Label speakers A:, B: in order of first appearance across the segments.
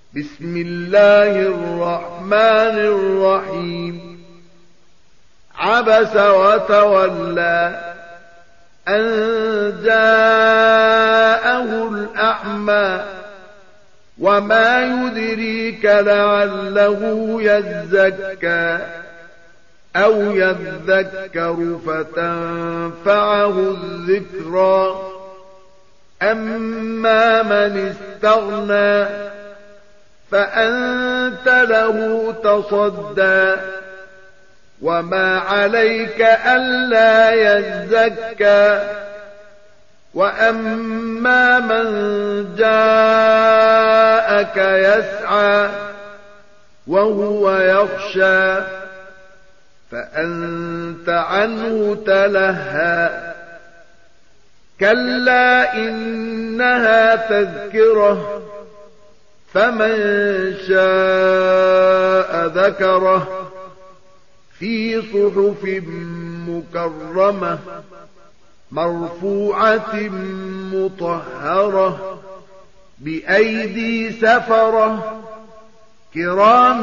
A: بسم الله الرحمن الرحيم. عبس وتولى أن جاءه الأعمى وما يدريك لعله يزكى أو يذكر فتنفعه الذكرى أما من استغنى فأنت له تصدى وما عليك ألا يزكى وأما من جاءك يسعى وهو يخشى فأنت عنه تلهى كلا إنها تذكرة فمن شاء ذكره في صحف مكرمة مرفوعة مطهرة بأيدي سفرة كرام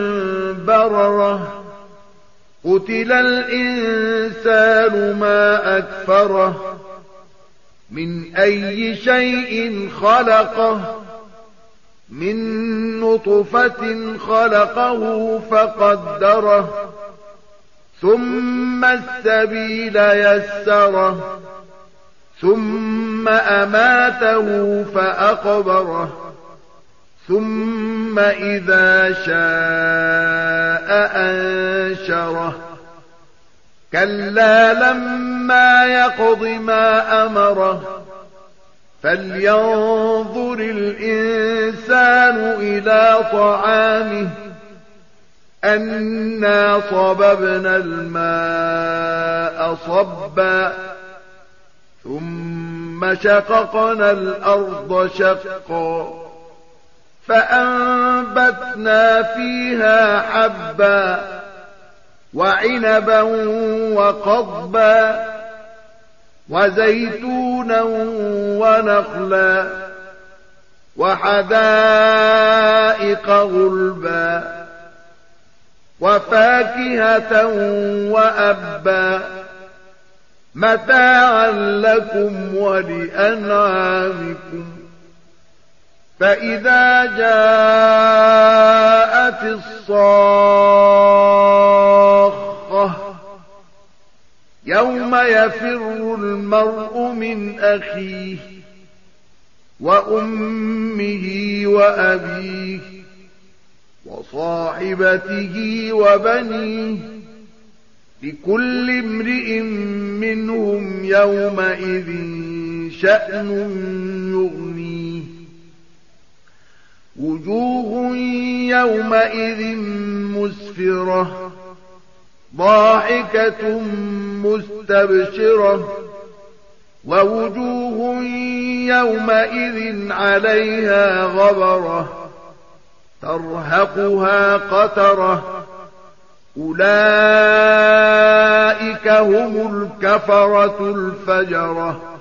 A: بررة قتل الإنسان ما أكفره من أي شيء خلقه من نطفة خلقه فقدره ثم السبيل يسره ثم أماته فأقبره ثم إذا شاء أنشره كلا لما يقض ما أمره فلينظر الإنسان إلى طعامه أنا صببنا الماء صبا ثم شققنا الأرض شقا فأنبتنا فيها حبا وعنبا وقضبا وزيتونا ونخلا وحدائق غلبا وفاكهة وأبا متاعا لكم ولأنعامكم فإذا جاءت الصاخة يوم يفر المرء من أخيه وأمه وأبيه وصاحبته وبنيه لكل امرئ منهم يومئذ شأن يغنيه وجوه يومئذ مسفرة ضاحكة مستبشرة ووجوه يومئذ عليها غبرة ترهقها قترة أولئك هم الكفرة الفجرة